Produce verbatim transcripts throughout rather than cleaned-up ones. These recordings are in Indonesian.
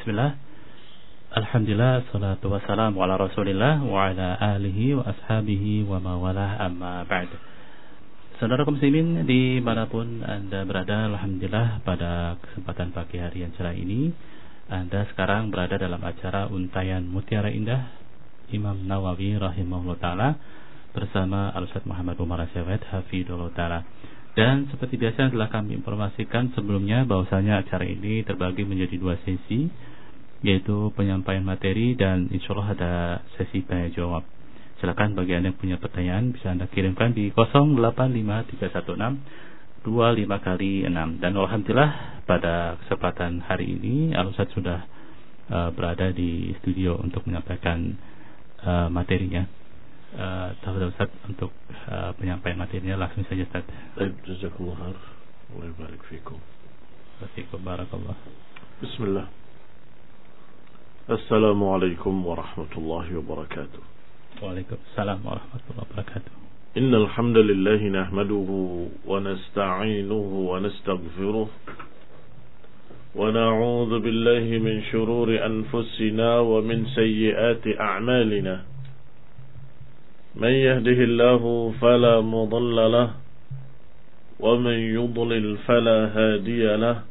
Bismillah. Alhamdulillah, salatu wassalamu ala rasulillah wa ala alihi wa ashabihi wa mawalah, amma ba'd. Saudara kaum muslimin dimanapun Anda berada, Alhamdulillah pada kesempatan pagi hari yang cerah ini Anda sekarang berada dalam acara Untayan Mutiara Indah Imam Nawawi rahimahullah ta'ala bersama Al-Ustaz Muhammad Umar Asyawet hafidhullah ta'ala. Dan seperti biasa telah kami informasikan sebelumnya bahwasanya acara ini terbagi menjadi dua sesi, yaitu penyampaian materi dan insyaallah ada sesi tanya jawab. Silakan bagi Anda yang punya pertanyaan bisa Anda kirimkan di nol delapan lima tiga satu enam dua lima kali enam. Dan alhamdulillah pada kesempatan hari ini Al-Ustaz sudah uh, berada di studio untuk menyampaikan uh, materinya. Uh, Tafadhol Ustaz untuk uh, penyampaian materinya, langsung saja Ustaz. Baik, jazakallahu khair. Wa barik fikum. Fikum barakallah. Bismillah. Assalamualaikum warahmatullahi wabarakatuh. Waalaikumsalam warahmatullahi wabarakatuh. Innal hamdalillah nahmaduhu wa nasta'inuhu wa nastaghfiruh wa na'udzu billahi min shururi anfusina wa min sayyiati a'malina. من يهده الله فلا مضل له ومن يضلل فلا هادي له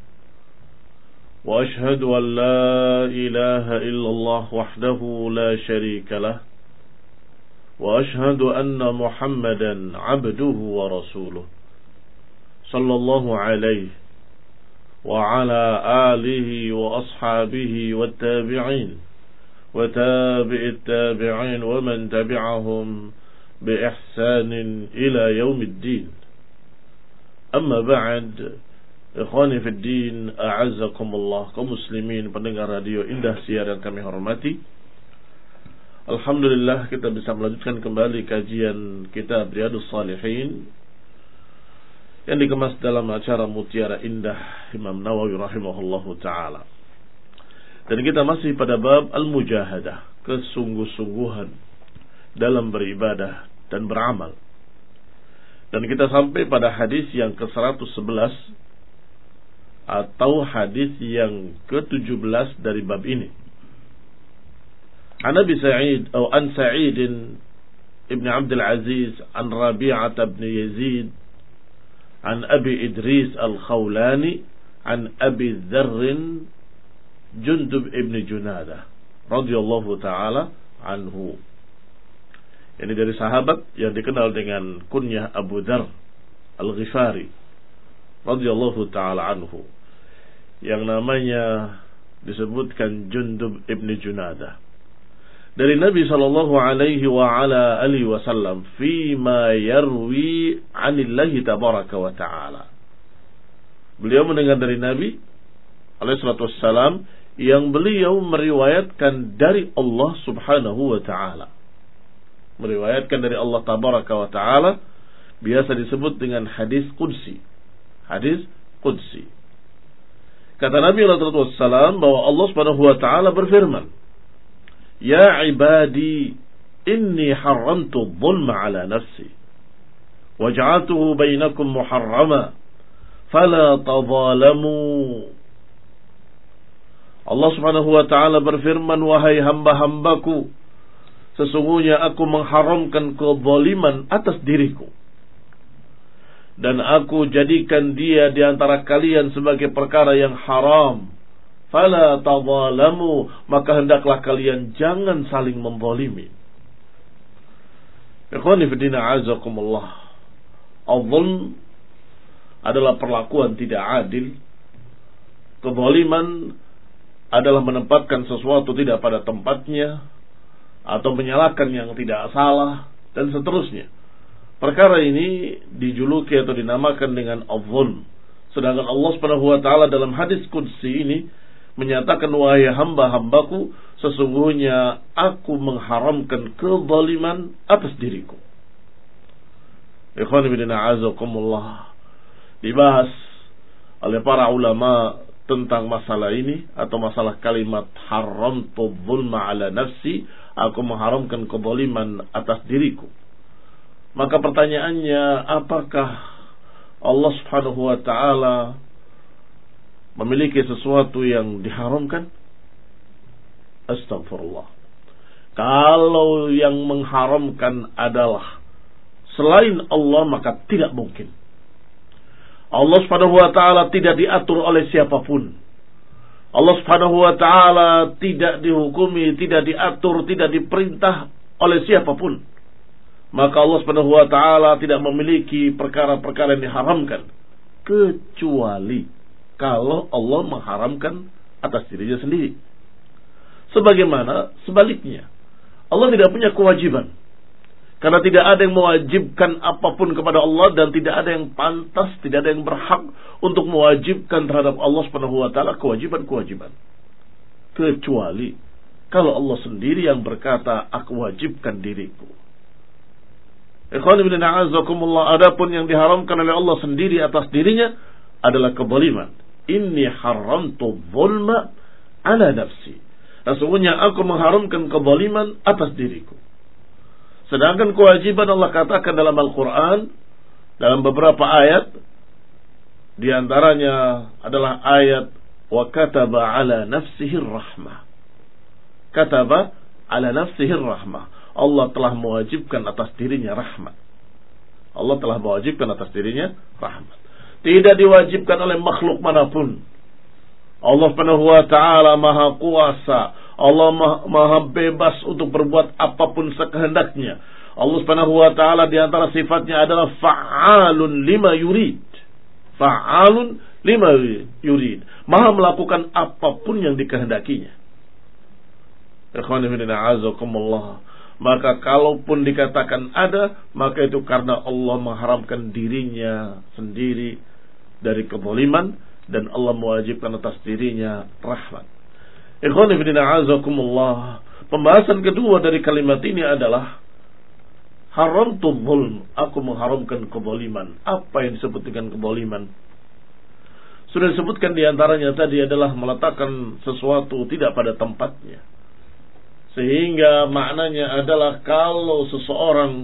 وأشهد أن لا إله إلا الله وحده لا شريك له وأشهد أن محمدا عبده ورسوله صلى الله عليه وعلى آله وأصحابه والتابعين وتابع التابعين ومن تبعهم بإحسان إلى يوم الدين. أما بعد, ikhwani fi din, a'azzakumullah, kaum muslimin pendengar radio Indah Siar yang kami hormati. Alhamdulillah kita bisa melanjutkan kembali kajian kitab Riyadhus Shalihin yang dikemas dalam acara Mutiara Indah Imam Nawawi rahimahullahu ta'ala. Dan kita masih pada bab al-mujahadah, kesungguh-sungguhan dalam beribadah dan beramal. Dan kita sampai pada hadis yang ke seratus sebelas atau hadis yang ke tujuh belas dari bab ini. An Abi Sa'id atau An Sa'id ibn Abdul Aziz an Rabi'ah ibn Yazid an Abi Idris al-Khawlani an Abi Dharr Jundub ibn Junadah radhiyallahu ta'ala anhu. Ini dari sahabat yang dikenal dengan kunyah Abu Dzar Al-Ghifari radhiyallahu ta'ala anhu, yang namanya disebutkan Jundub ibn Junadah, dari Nabi sallallahu alaihi wa ala alihi wasallam fima yarwi 'anillahi tabaraka wa ta'ala. Beliau mendengar dari Nabi alaihi salatu wassalam yang beliau meriwayatkan dari Allah subhanahu wa ta'ala. Meriwayatkan dari Allah tabaraka wa ta'ala biasa disebut dengan hadis qudsi. Hadis qudsi. Kata Nabi alaihi salatu wassalam bahwa Allah subhanahu wa ta'ala berfirman, Ya ibadi, inni haramtu dhulma ala nafsi waj'altuhu bainakum muharrama fala tadhalamu. Allah subhanahu wa ta'ala berfirman, wahai hamba-hambaku, sesungguhnya aku mengharamkan kezaliman atas diriku, dan aku jadikan dia di antara kalian sebagai perkara yang haram. Fala tadhalamu, maka hendaklah kalian jangan saling menzalimi. Ikhwani fi din, a'azakumullah. Al-zulm adalah perlakuan tidak adil. Kezaliman adalah menempatkan sesuatu tidak pada tempatnya atau menyalahkan yang tidak salah dan seterusnya. Perkara ini dijuluki atau dinamakan dengan az-zulm. Sedangkan Allah Subhanahu wa taala dalam hadis qudsi ini menyatakan, wahai hamba-hambaku, sesungguhnya aku mengharamkan kezaliman atas diriku. Ikhwan fillah a'azakumullah. Dibahas oleh para ulama tentang masalah ini atau masalah kalimat haramtu dzulma ala nafsi, aku mengharamkan kezaliman atas diriku. Maka pertanyaannya, apakah Allah Subhanahu wa taala memiliki sesuatu yang diharamkan? Astagfirullah. Kalau yang mengharamkan adalah selain Allah, maka tidak mungkin. Allah Subhanahu wa taala tidak diatur oleh siapapun. Allah Subhanahu wa taala tidak dihukumi, tidak diatur, tidak diperintah oleh siapapun. Maka Allah Subhanahu wa taala tidak memiliki perkara-perkara yang diharamkan kecuali kalau Allah mengharamkan atas dirinya sendiri. Sebagaimana sebaliknya, Allah tidak punya kewajiban. Karena tidak ada yang mewajibkan apapun kepada Allah dan tidak ada yang pantas, tidak ada yang berhak untuk mewajibkan terhadap Allah Subhanahu wa taala kewajiban-kewajiban. Kecuali kalau Allah sendiri yang berkata, aku wajibkan diriku. Ikhwan ibn a'azakumullah, adapun yang diharamkan oleh Allah sendiri atas dirinya adalah kezaliman. Inni haramtu zulma ala nafsi. Sesungguhnya aku mengharamkan kezaliman atas diriku. Sedangkan kewajiban Allah katakan dalam Al-Quran, dalam beberapa ayat, di antaranya adalah ayat wa kataba ala nafsihi rahmah. Kataba ala nafsihi rahmah. Allah telah mewajibkan atas dirinya rahmat. Allah telah mewajibkan atas dirinya rahmat. Tidak diwajibkan oleh makhluk manapun. Allah Subhanahu wa taala Maha Kuasa. Allah maha bebas untuk berbuat apapun sekehendaknya. Allah Subhanahu wa taala di antara sifatnya adalah fa'alun lima yurid. Fa'alun lima yurid. Maha melakukan apapun yang dikehendakinya. Ikhwan fillah a'azakumullah. Maka kalaupun dikatakan ada, maka itu karena Allah mengharamkan dirinya sendiri dari kezaliman dan Allah mewajibkan atas dirinya rahmat. Ikhwan fillah a'azakumullah. Pembahasan kedua dari kalimat ini adalah haramtu zulm. Aku mengharamkan kezaliman. Apa yang disebut dengan kezaliman? Sudah disebutkan di antaranya tadi adalah meletakkan sesuatu tidak pada tempatnya. Sehingga maknanya adalah kalau seseorang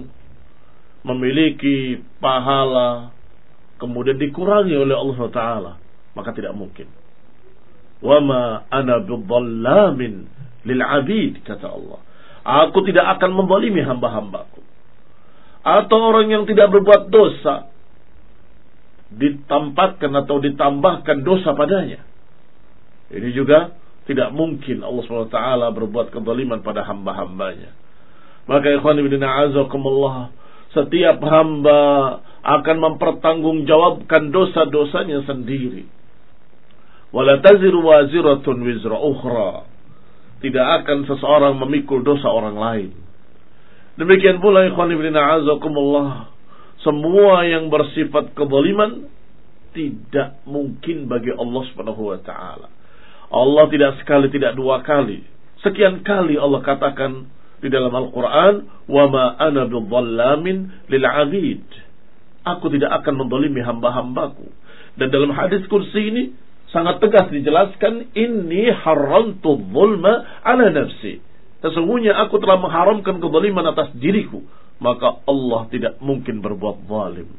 memiliki pahala kemudian dikurangi oleh Allah Taala, maka tidak mungkin. Wa ma ana bidhallamin lil abid, kata Allah. Aku tidak akan menzalimi hamba-hambaku. Atau orang yang tidak berbuat dosa ditampakkan atau ditambahkan dosa padanya. Ini juga tidak mungkin Allah subhanahu wa taala berbuat kezaliman pada hamba-hambanya. Maka ikhwan fillah a'azakumullah, setiap hamba akan mempertanggungjawabkan dosa-dosanya sendiri. Wala taziru waziratun wizra ukhra. Tidak akan seseorang memikul dosa orang lain. Demikian pula ikhwan fillah a'azakumullah, semua yang bersifat kezaliman tidak mungkin bagi Allah subhanahu wa ta'ala. Allah tidak sekali, tidak dua kali, sekian kali Allah katakan di dalam Al-Quran, wa ma ana bidhallamin lil abid. Aku tidak akan menzalimi hamba-hambaku. Dan dalam hadis kursi ini sangat tegas dijelaskan, inni haramtu zulma ala nafsi. Sesungguhnya aku telah mengharamkan kezaliman atas diriku, maka Allah tidak mungkin berbuat zalim.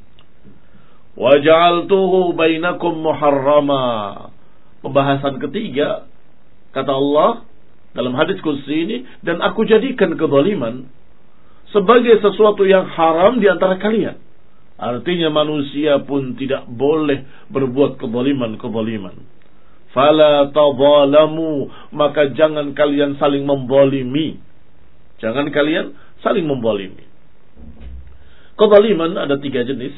Wa ja'altuhu bainakum muharrama. Pembahasan ketiga, kata Allah dalam hadis kursi ini, dan aku jadikan kezaliman sebagai sesuatu yang haram di antara kalian. Artinya manusia pun tidak boleh berbuat kezaliman-kezaliman. Fala tadzalamu, maka jangan kalian saling membolimi. Jangan kalian saling membolimi. Kezaliman ada tiga jenis.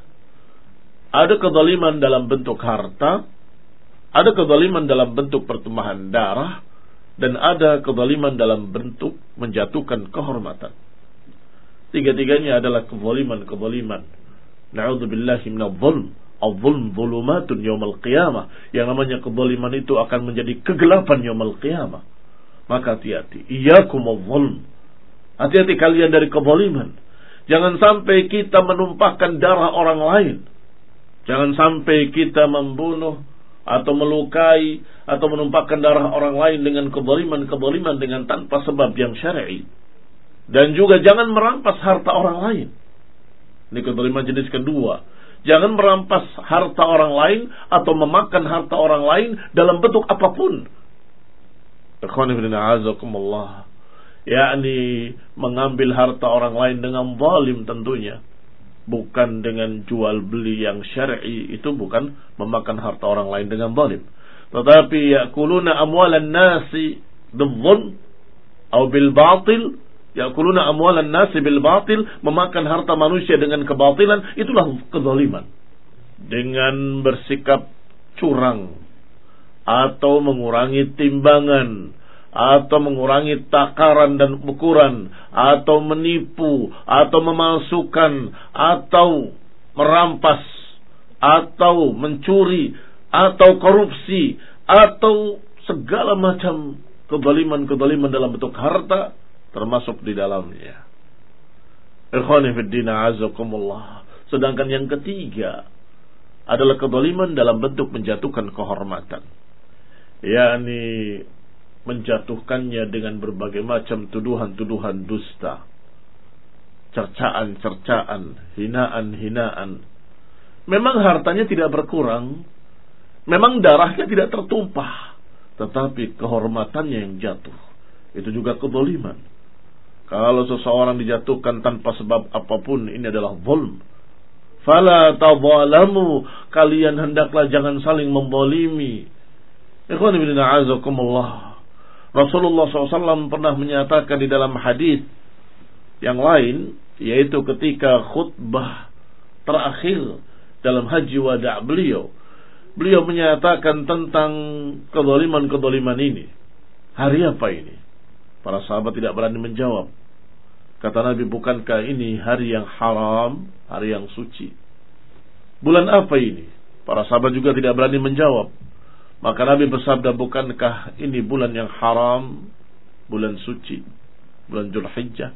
Ada kezaliman dalam bentuk harta, ada kezaliman dalam bentuk pertumpahan darah, dan ada kezaliman dalam bentuk menjatuhkan kehormatan. Tiga-tiganya adalah kezaliman-kezaliman. Na'udzubillahi minadh-dhulm. Al-dhulm dhulumatun yaumal qiyamah. Yang namanya kezaliman itu akan menjadi kegelapan yaumal qiyamah. Maka hati-hati. Iyyakumudh-dhulm. Hati-hati kalian dari kezaliman. Jangan sampai kita menumpahkan darah orang lain. Jangan sampai kita membunuh atau melukai atau menumpahkan darah orang lain dengan kezaliman-kezaliman dengan tanpa sebab yang syar'i. Dan juga jangan merampas harta orang lain. Ini kezaliman jenis kedua. Jangan merampas harta orang lain atau memakan harta orang lain dalam bentuk apapun. Ikhwan fillah a'azakumullah, yakni mengambil harta orang lain dengan zalim tentunya, bukan dengan jual beli yang syar'i, itu bukan memakan harta orang lain dengan zalim. Tetapi yakuluna amwalan nasi bidzulm atau bil batil, yakuluna amwalan nasi bil batil, memakan harta manusia dengan kebatilan, itulah kezaliman. Dengan bersikap curang atau mengurangi timbangan atau mengurangi takaran dan ukuran, atau menipu, atau memalsukan, atau merampas, atau mencuri, atau korupsi, atau segala macam kezaliman-kezaliman dalam bentuk harta termasuk di dalamnya. Ikhwani fid din a'azakumullah. Sedangkan yang ketiga adalah kezaliman dalam bentuk menjatuhkan kehormatan, yakni menjatuhkannya dengan berbagai macam tuduhan-tuduhan dusta, cercaan-cercaan, hinaan-hinaan. Memang hartanya tidak berkurang, memang darahnya tidak tertumpah, tetapi kehormatannya yang jatuh. Itu juga kezaliman. Kalau seseorang dijatuhkan tanpa sebab apapun, ini adalah zulm. Fala tadzalamu, kalian hendaklah jangan saling membolimi. Ikhwan fillah a'azakumullah. Rasulullah shallallahu alaihi wasallam pernah menyatakan di dalam hadis yang lain, yaitu ketika khutbah terakhir dalam haji wada' beliau, beliau menyatakan tentang kezaliman-kezaliman ini. Hari apa ini? Para sahabat tidak berani menjawab. Kata Nabi, bukankah ini hari yang haram, hari yang suci? Bulan apa ini? Para sahabat juga tidak berani menjawab. Maka Nabi bersabda, bukankah ini bulan yang haram, bulan suci, bulan Dzulhijjah?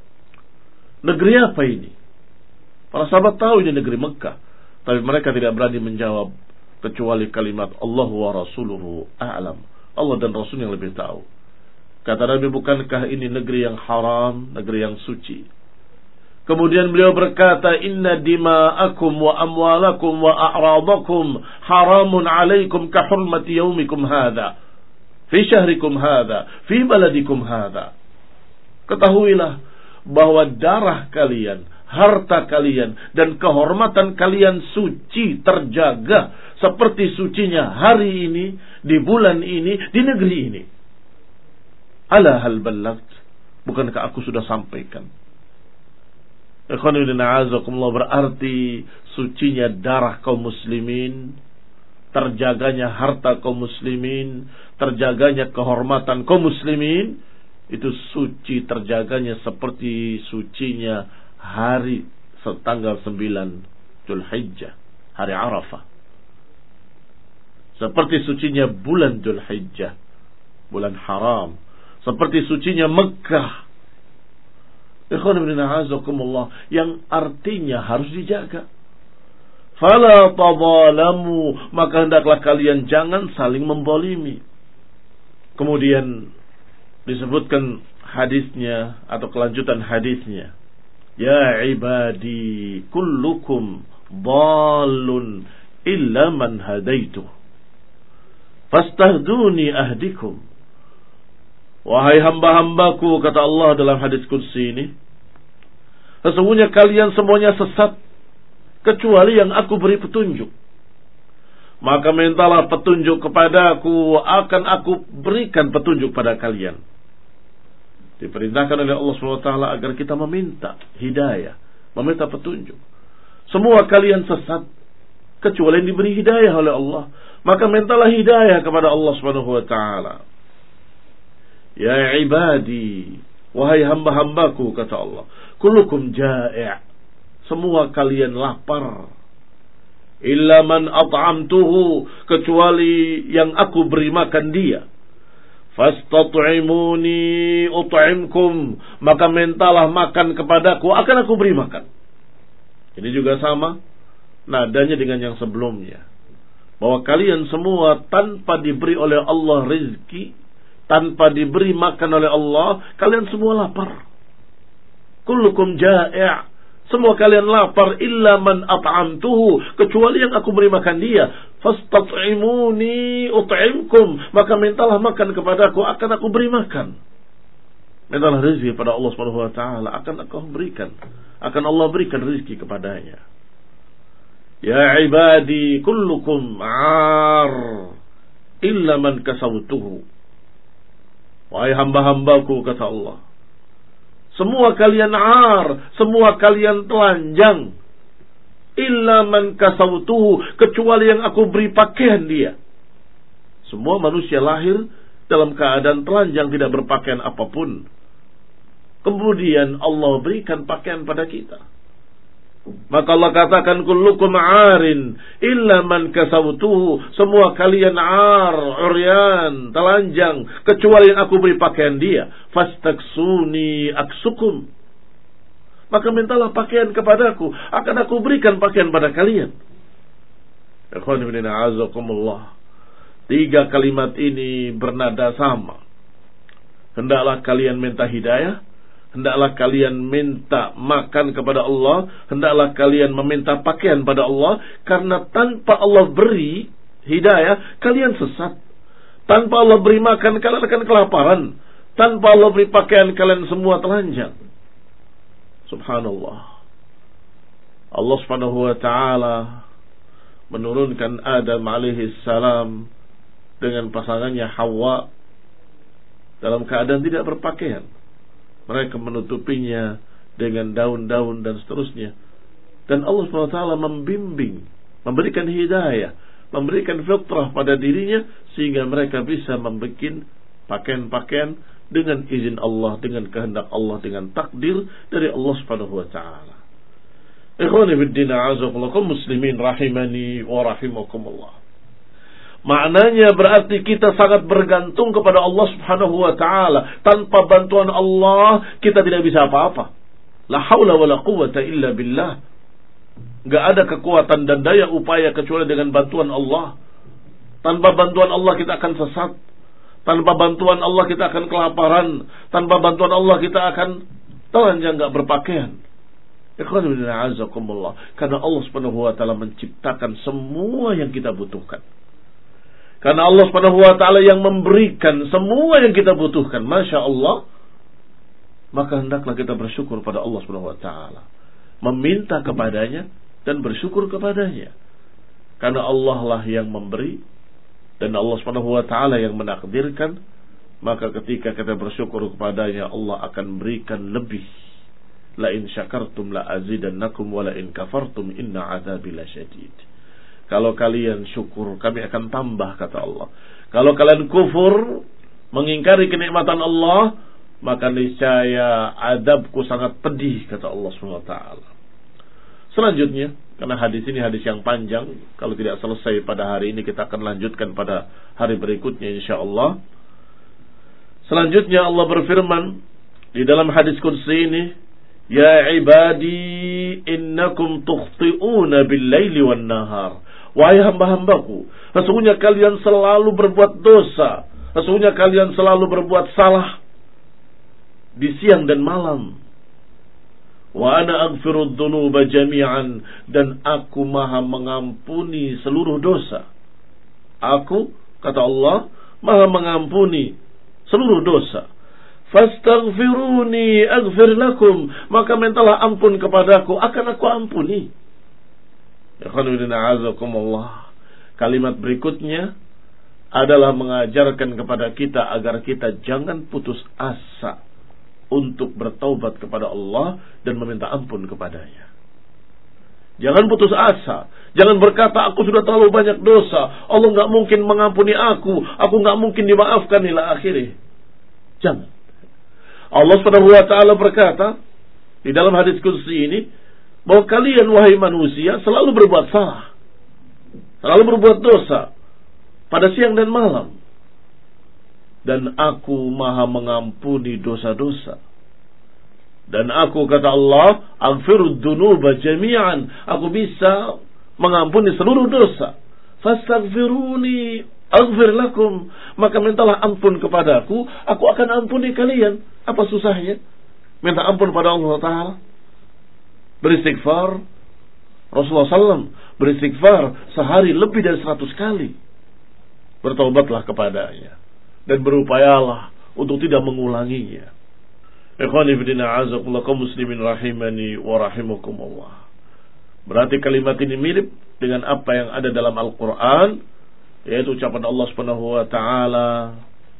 Negeri apa ini? Para sahabat tahu ini negeri Mekah, tapi mereka tidak berani menjawab kecuali kalimat Allah wa rasuluhu a'lam. Allah dan Rasul yang lebih tahu. Kata Nabi, bukankah ini negeri yang haram, negeri yang suci? Kemudian beliau berkata, inna dima'akum wa amwalakum wa a'radakum haramun alaikum ka hurmati yaumikum hadha fi syahrikum hadha fi baladikum hadha. Ketahuilah bahwa darah kalian, harta kalian, dan kehormatan kalian suci, terjaga seperti sucinya hari ini, di bulan ini, di negeri ini. Ala hal ballagt, bukankah aku sudah sampaikan? Berarti sucinya darah kaum muslimin, terjaganya harta kaum muslimin, terjaganya kehormatan kaum muslimin, itu suci, terjaganya seperti sucinya hari tanggal sembilan Dzulhijjah, hari Arafah. Seperti sucinya bulan Dzulhijjah, bulan haram. Seperti sucinya Mekah, yang artinya harus dijaga. Fala tadzalamu, maka hendaklah kalian jangan saling membolimi. Kemudian disebutkan hadisnya atau kelanjutan hadisnya, ya ibadi kullukum dhalun illa man hadaitu fastahduni ahdikum. Wahai hamba-hambaku, kata Allah dalam hadis qudsi ini, sesungguhnya kalian semuanya sesat kecuali yang aku beri petunjuk. Maka mintalah petunjuk kepadaku, akan aku berikan petunjuk pada kalian. Diperintahkan oleh Allah subhanahu wa taala agar kita meminta hidayah, meminta petunjuk. Semua kalian sesat kecuali yang diberi hidayah oleh Allah. Maka mintalah hidayah kepada Allah subhanahu wa taala. Ya ibadi, wahai hamba-hambaku, kata Allah, kullukum ja'i', semua kalian lapar. Illa man at'amtuhu, kecuali yang aku beri makan dia. Fastat'imuni ut'imkum, maka mintalah makan kepadaku, akan aku beri makan. Ini juga sama nadanya dengan yang sebelumnya, bahwa kalian semua tanpa diberi oleh Allah rizki, tanpa diberi makan oleh Allah, kalian semua lapar. Kullukum ja'i', Semua kalian lapar illa man at'amtuhu, kecuali yang aku beri makan dia. Fastat'imuni ut'imkum, maka mintalah makan kepadaku, akan aku beri makan. Mintalah rezeki pada Allah Subhanahu wa taala, akan aku berikan. Akan Allah berikan rezeki kepadanya. Ya ibadi kullukum 'ar illa man kasawtuhu. Wahai hamba-hambaku, kata Allah, semua kalian 'ar, semua kalian telanjang, illa man kasawtuhu, kecuali yang aku beri pakaian dia. Semua manusia lahir dalam keadaan telanjang, tidak berpakaian apapun. Kemudian Allah berikan pakaian pada kita. Maka Allah katakan kullukum 'arin illa man kasawtuhu, semua kalian 'ar, uryan, telanjang, kecuali yang aku beri pakaian dia. Fastaksuni aksukum, maka mintalah pakaian kepadaku, akan aku berikan pakaian pada kalian. Ikhwan fillah a'azakumullah. Tiga kalimat ini bernada sama. Hendaklah kalian minta hidayah, hendaklah kalian minta makan kepada Allah, hendaklah kalian meminta pakaian pada Allah, karena tanpa Allah beri hidayah, kalian sesat. Tanpa Allah beri makan, kalian akan kelaparan. Tanpa Allah beri pakaian, kalian semua telanjang. Subhanallah. Allah Subhanahu wa taala menurunkan Adam alaihi salam dengan pasangannya Hawa dalam keadaan tidak berpakaian. Mereka menutupinya dengan daun-daun dan seterusnya. Dan Allah subhanahu wa taala membimbing, memberikan hidayah, memberikan fitrah pada dirinya, sehingga mereka bisa membuat pakaian-pakaian dengan izin Allah, dengan kehendak Allah, dengan takdir dari Allah subhanahu wa ta'ala. Ikhwani fiddin a'azakumullah, muslimin rahimani wa rahimakumullah. Maknanya berarti kita sangat bergantung kepada Allah subhanahu wa ta'ala. Tanpa bantuan Allah kita tidak bisa apa-apa. La hawla wa la quwwata illa billah. Gak ada kekuatan dan daya upaya kecuali dengan bantuan Allah. Tanpa bantuan Allah kita akan sesat. Tanpa bantuan Allah kita akan kelaparan. Tanpa bantuan Allah kita akan telanjang, gak berpakaian. Ikhwan fillah a'azakumullah. Karena Allah subhanahu wa ta'ala menciptakan semua yang kita butuhkan. Karena Allah subhanahu wa ta'ala yang memberikan semua yang kita butuhkan. Masya Allah. Maka hendaklah kita bersyukur pada Allah subhanahu wa ta'ala. Meminta kepadanya dan bersyukur kepadanya. Karena Allah lah yang memberi. Dan Allah subhanahu wa ta'ala yang menakdirkan. Maka ketika kita bersyukur kepadanya, Allah akan berikan lebih. La in syakartum la azidannakum wa la in kafartum inna azabi lasyadid. Kalau kalian syukur, kami akan tambah, kata Allah. Kalau kalian kufur, mengingkari kenikmatan Allah, maka niscaya adabku sangat pedih, kata Allah subhanahu wa taala. Selanjutnya, karena hadis ini hadis yang panjang, kalau tidak selesai pada hari ini, kita akan lanjutkan pada hari berikutnya insyaallah. Selanjutnya Allah berfirman di dalam hadis qudsi ini, ya ibadi innakum tukhti'una bil-laili wan-nahar. Wahai hamba-hambaku, sesungguhnya kalian selalu berbuat dosa, sesungguhnya kalian selalu berbuat salah di siang dan malam. Wa ana aghfiru dzunuba jami'an, dan aku maha mengampuni seluruh dosa. Aku, kata Allah, maha mengampuni seluruh dosa. Fastaghfiruni aghfir lakum, maka mintalah ampun kepadaku, akan aku ampuni. Kalimat berikutnya adalah mengajarkan kepada kita agar kita jangan putus asa untuk bertaubat kepada Allah dan meminta ampun kepadanya. Jangan putus asa. Jangan berkata, aku sudah terlalu banyak dosa, Allah gak mungkin mengampuni aku, aku gak mungkin dimaafkan ila akhirih. Jangan. Allah subhanahu wa ta'ala berkata di dalam hadis qudsi ini, bahwa kalian wahai manusia selalu berbuat salah, selalu berbuat dosa pada siang dan malam, dan aku maha mengampuni dosa-dosa. Dan aku, kata Allah, aghfirud dzunuba jami'an, aku bisa mengampuni seluruh dosa. Fastaghfiruni aghfir lakum, maka mintalah ampun kepadaku, aku akan ampuni kalian. Apa susahnya minta ampun pada Allah Ta'ala? beristighfar. Rasulullah shallallahu alaihi wasallam beristighfar sehari lebih dari seratus kali. Bertaubatlah kepadanya dan berupayalah untuk tidak mengulanginya. Ikhwani fillah, a'azakumullah, kaum muslimin rahimani wa rahimakumullah. Berarti kalimat ini mirip dengan apa yang ada dalam Al-Quran, yaitu ucapan Allah Subhanahu wa taala,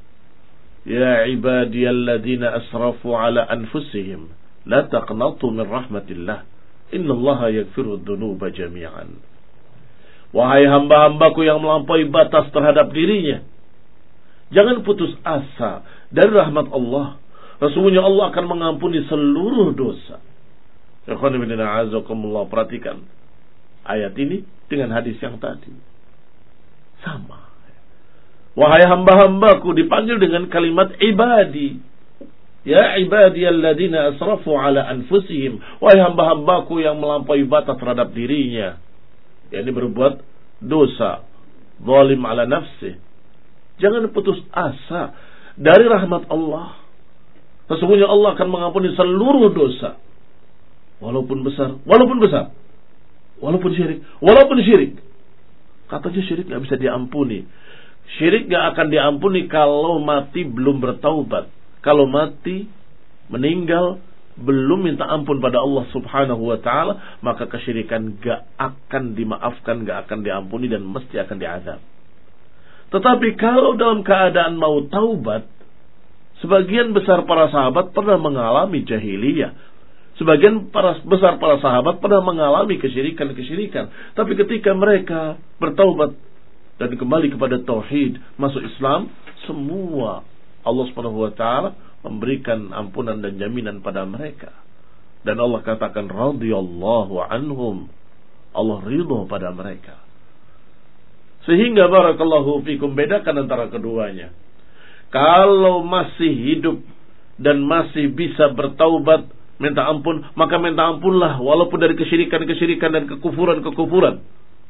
ya ibadiyalladzina asrafu ala anfusihim la taqnatu min rahmatillah innallaha yaghfiru dzunuba jami'an. Wahai hamba-hambaku yang melampaui batas terhadap dirinya, jangan putus asa dari rahmat Allah. Sesungguhnya Allah akan mengampuni seluruh dosa. Ikhwan fillah, a'azakumullah, perhatikan ayat ini dengan hadis yang tadi. Sama. Wahai hamba-hambaku, dipanggil dengan kalimat ibadi. Ya ibadiyalladzina asrafu ala anfusihim. Wahai hamba-hambaku yang melampaui batas terhadap dirinya, yakni berbuat dosa, zalim ala nafsih. Jangan putus asa dari rahmat Allah. Sesungguhnya Allah akan mengampuni seluruh dosa, walaupun besar, walaupun besar, walaupun syirik, walaupun syirik. Katanya syirik gak bisa diampuni. Syirik gak akan diampuni kalau mati belum bertaubat. Kalau mati, meninggal, belum minta ampun pada Allah subhanahu wa ta'ala, maka kesyirikan gak akan dimaafkan, gak akan diampuni, dan mesti akan diazab. Tetapi kalau dalam keadaan mau taubat, sebagian besar para sahabat pernah mengalami jahiliyah. Sebagian para, besar para sahabat pernah mengalami kesyirikan-kesyirikan. Tapi ketika mereka bertaubat dan kembali kepada tauhid, masuk Islam, semua Allah Subhanahu wa taala memberikan ampunan dan jaminan pada mereka. Dan Allah katakan radhiyallahu anhum. Allah ridha pada mereka. Sehingga barakallahu fikum, bedakan antara keduanya. Kalau masih hidup dan masih bisa bertaubat, minta ampun, maka minta ampunlah walaupun dari kesyirikan-kesyirikan dan kekufuran-kekufuran.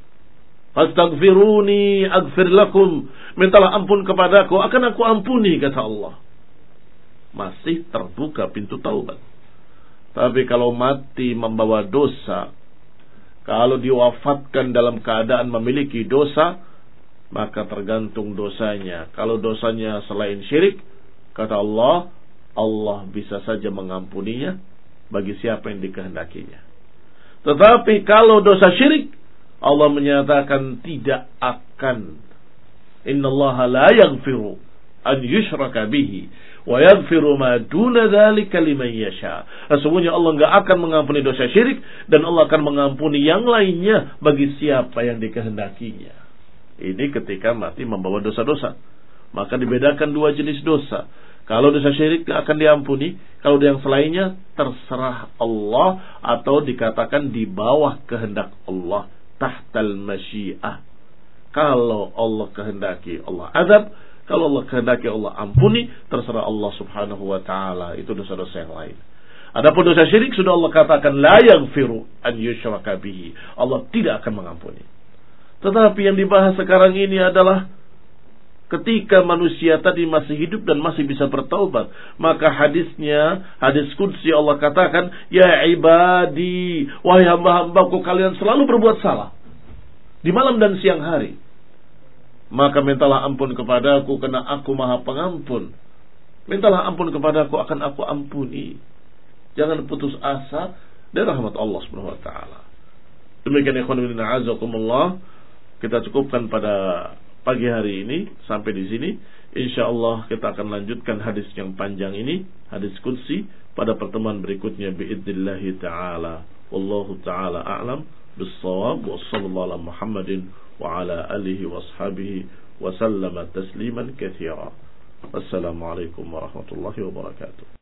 Astaghfiruni aghfir lakum. Mintalah ampun kepadaku, akan aku ampuni, kata Allah. Masih terbuka pintu taubat. Tapi kalau mati membawa dosa, kalau diwafatkan dalam keadaan memiliki dosa, maka tergantung dosanya. Kalau dosanya selain syirik, kata Allah, Allah bisa saja mengampuninya bagi siapa yang dikehendakinya. Tetapi kalau dosa syirik, Allah menyatakan tidak akan. Innallaha la yaghfiru an yushraka bihi wa yaghfiru ma duna dzalika liman yasha. Sesungguhnya Allah enggak akan mengampuni dosa syirik, dan Allah akan mengampuni yang lainnya bagi siapa yang dikehendakinya. Ini ketika mati membawa dosa-dosa. Maka dibedakan dua jenis dosa. Kalau dosa syirik akan diampuni, kalau yang selainnya terserah Allah, atau dikatakan di bawah kehendak Allah, tahtal masyiah. Kalau Allah kehendaki, Allah azab. Kalau Allah kehendaki, Allah ampuni. Terserah Allah subhanahu wa ta'ala. Itu dosa-dosa yang lain. Adapun dosa syirik, sudah Allah katakan la yaghfiru an yushraka bihi. Allah tidak akan mengampuni. Tetapi yang dibahas sekarang ini adalah ketika manusia tadi masih hidup dan masih bisa bertaubat, maka hadisnya, hadis qudsi, Allah katakan, ya ibadi, wahai hamba-hambaku, kalian selalu berbuat salah di malam dan siang hari, maka mintalah ampun kepadaku, karena aku maha pengampun. Mintalah ampun kepadaku, akan aku ampuni. Jangan putus asa dari rahmat Allah subhanahu wa ta'ala. Demikian ikhwan fillah, a'azakumullah, kita cukupkan pada pagi hari ini sampai di sini. Insyaallah kita akan lanjutkan hadis yang panjang ini, hadis qudsi, pada pertemuan berikutnya biidznillah taala. Wallahu taala a'lam bis-shawab. Wa sallallahu ala Muhammadin wa ala alihi wa ashabihi wa sallama tasliman katsira. Wassalamualaikum warahmatullahi wabarakatuh.